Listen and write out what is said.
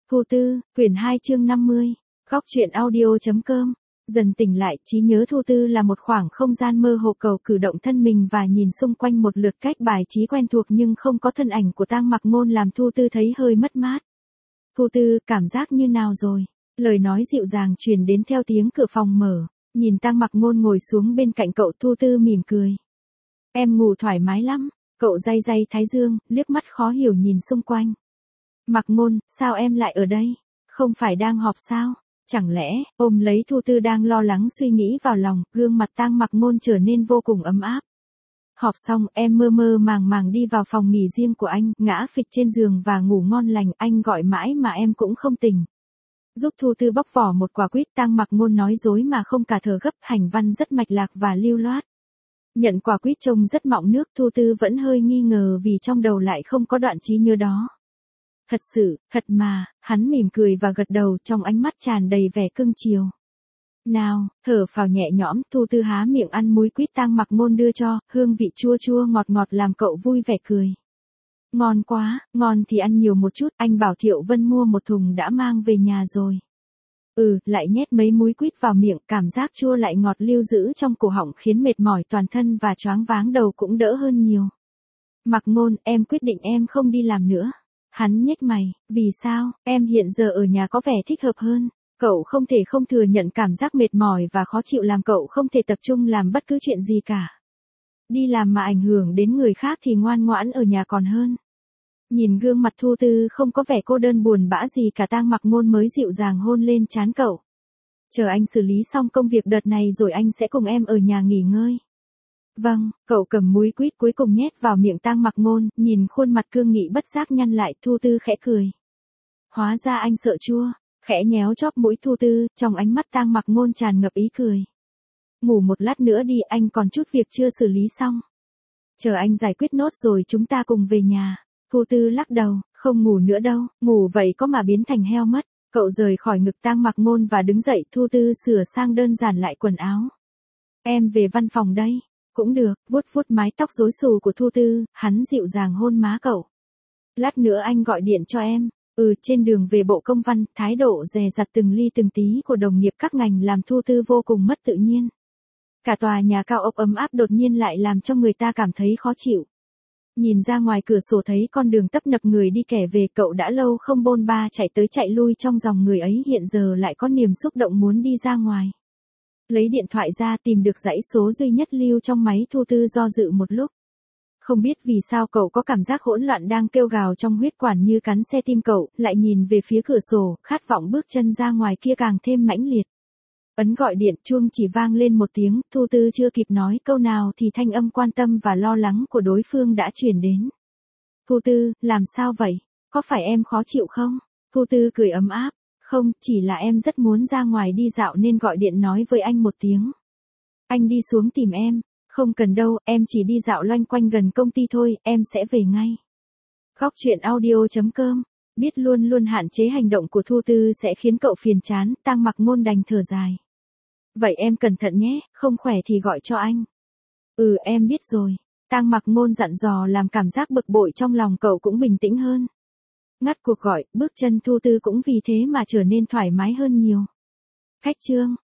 Thu Tư, quyển 2 chương 50, góc truyện audio.com. Dần tỉnh lại, trí nhớ Thu Tư là một khoảng không gian mơ hồ, cầu cử động thân mình và nhìn xung quanh một lượt cách bài trí quen thuộc nhưng không có thân ảnh của Tang Mặc Ngôn làm Thu Tư thấy hơi mất mát. Thu Tư, cảm giác như nào rồi? Lời nói dịu dàng truyền đến theo tiếng cửa phòng mở, nhìn Tang Mặc Ngôn ngồi xuống bên cạnh cậu, Thu Tư mỉm cười. Em ngủ thoải mái lắm, cậu day day thái dương, liếc mắt khó hiểu nhìn xung quanh. Mặc Ngôn, sao em lại ở đây? Không phải đang họp sao? Chẳng lẽ, ôm lấy Thu Tư đang lo lắng suy nghĩ vào lòng, gương mặt Tang Mặc Ngôn trở nên vô cùng ấm áp. Họp xong, em mơ mơ màng màng đi vào phòng nghỉ riêng của anh, ngã phịch trên giường và ngủ ngon lành, anh gọi mãi mà em cũng không tỉnh. Giúp Thu Tư bóc vỏ một quả quýt, Tang Mặc Ngôn nói dối mà không cả thở gấp, hành văn rất mạch lạc và lưu loát. Nhận quả quýt trông rất mọng nước, Thu Tư vẫn hơi nghi ngờ vì trong đầu lại không có đoạn trí nhớ đó. Thật sự, thật mà, hắn mỉm cười và gật đầu, trong ánh mắt tràn đầy vẻ cưng chiều. Nào, thở phào nhẹ nhõm, Thu Tư há miệng ăn múi quýt Tang Mặc Ngôn đưa cho, hương vị chua chua ngọt ngọt làm cậu vui vẻ cười. Ngon quá, ngon thì ăn nhiều một chút, anh bảo Thiệu Vân mua một thùng đã mang về nhà rồi. Lại nhét mấy múi quýt vào miệng, cảm giác chua lại ngọt lưu giữ trong cổ họng khiến mệt mỏi toàn thân và choáng váng đầu cũng đỡ hơn nhiều. Mặc Ngôn, em quyết định em không đi làm nữa. Hắn nhếch mày, vì sao, em hiện giờ ở nhà có vẻ thích hợp hơn. Cậu không thể không thừa nhận cảm giác mệt mỏi và khó chịu làm cậu không thể tập trung làm bất cứ chuyện gì cả. Đi làm mà ảnh hưởng đến người khác thì ngoan ngoãn ở nhà còn hơn. Nhìn gương mặt Thu Tư không có vẻ cô đơn buồn bã gì cả, Tang Mặc Ngôn mới dịu dàng hôn lên trán cậu. Chờ anh xử lý xong công việc đợt này rồi anh sẽ cùng em ở nhà nghỉ ngơi. Vâng, cậu cầm múi quýt cuối cùng nhét vào miệng Tang Mặc Ngôn, nhìn khuôn mặt cương nghị bất giác nhăn lại, Thu Tư khẽ cười. Hóa ra anh sợ chua, khẽ nhéo chóp mũi Thu Tư, trong ánh mắt Tang Mặc Ngôn tràn ngập ý cười. Ngủ một lát nữa đi, anh còn chút việc chưa xử lý xong. Chờ anh giải quyết nốt rồi chúng ta cùng về nhà. Thu Tư lắc đầu, không ngủ nữa đâu, ngủ vậy có mà biến thành heo mất. Cậu rời khỏi ngực Tang Mặc Ngôn và đứng dậy, Thu Tư sửa sang đơn giản lại quần áo. Em về văn phòng đây. Cũng được, vuốt vuốt mái tóc rối xù của Thu Tư, hắn dịu dàng hôn má cậu. Lát nữa anh gọi điện cho em. Trên đường về bộ công văn, thái độ dè dặt từng ly từng tí của đồng nghiệp các ngành làm Thu Tư vô cùng mất tự nhiên. Cả tòa nhà cao ốc ấm áp đột nhiên lại làm cho người ta cảm thấy khó chịu. Nhìn ra ngoài cửa sổ thấy con đường tấp nập người đi kẻ về, cậu đã lâu không bôn ba chạy tới chạy lui trong dòng người ấy, hiện giờ lại có niềm xúc động muốn đi ra ngoài. Lấy điện thoại ra tìm được dãy số duy nhất lưu trong máy, Thu Tư do dự một lúc. Không biết vì sao cậu có cảm giác hỗn loạn đang kêu gào trong huyết quản như cắn xe tim cậu, lại nhìn về phía cửa sổ, khát vọng bước chân ra ngoài kia càng thêm mãnh liệt. Ấn gọi điện, chuông chỉ vang lên một tiếng, Thu Tư chưa kịp nói câu nào thì thanh âm quan tâm và lo lắng của đối phương đã truyền đến. Thu Tư, làm sao vậy? Có phải em khó chịu không? Thu Tư cười ấm áp. Không, chỉ là em rất muốn ra ngoài đi dạo nên gọi điện nói với anh một tiếng. Anh đi xuống tìm em. Không cần đâu, em chỉ đi dạo loanh quanh gần công ty thôi, em sẽ về ngay. Góc truyện audio.com. Biết luôn luôn hạn chế hành động của Thu Tư sẽ khiến cậu phiền chán, Tang Mặc Ngôn đành thở dài. Vậy em cẩn thận nhé, không khỏe thì gọi cho anh. Em biết rồi. Tang Mặc Ngôn dặn dò làm cảm giác bực bội trong lòng cậu cũng bình tĩnh hơn. Ngắt cuộc gọi, bước chân Thu Tư cũng vì thế mà trở nên thoải mái hơn nhiều. Khách trương,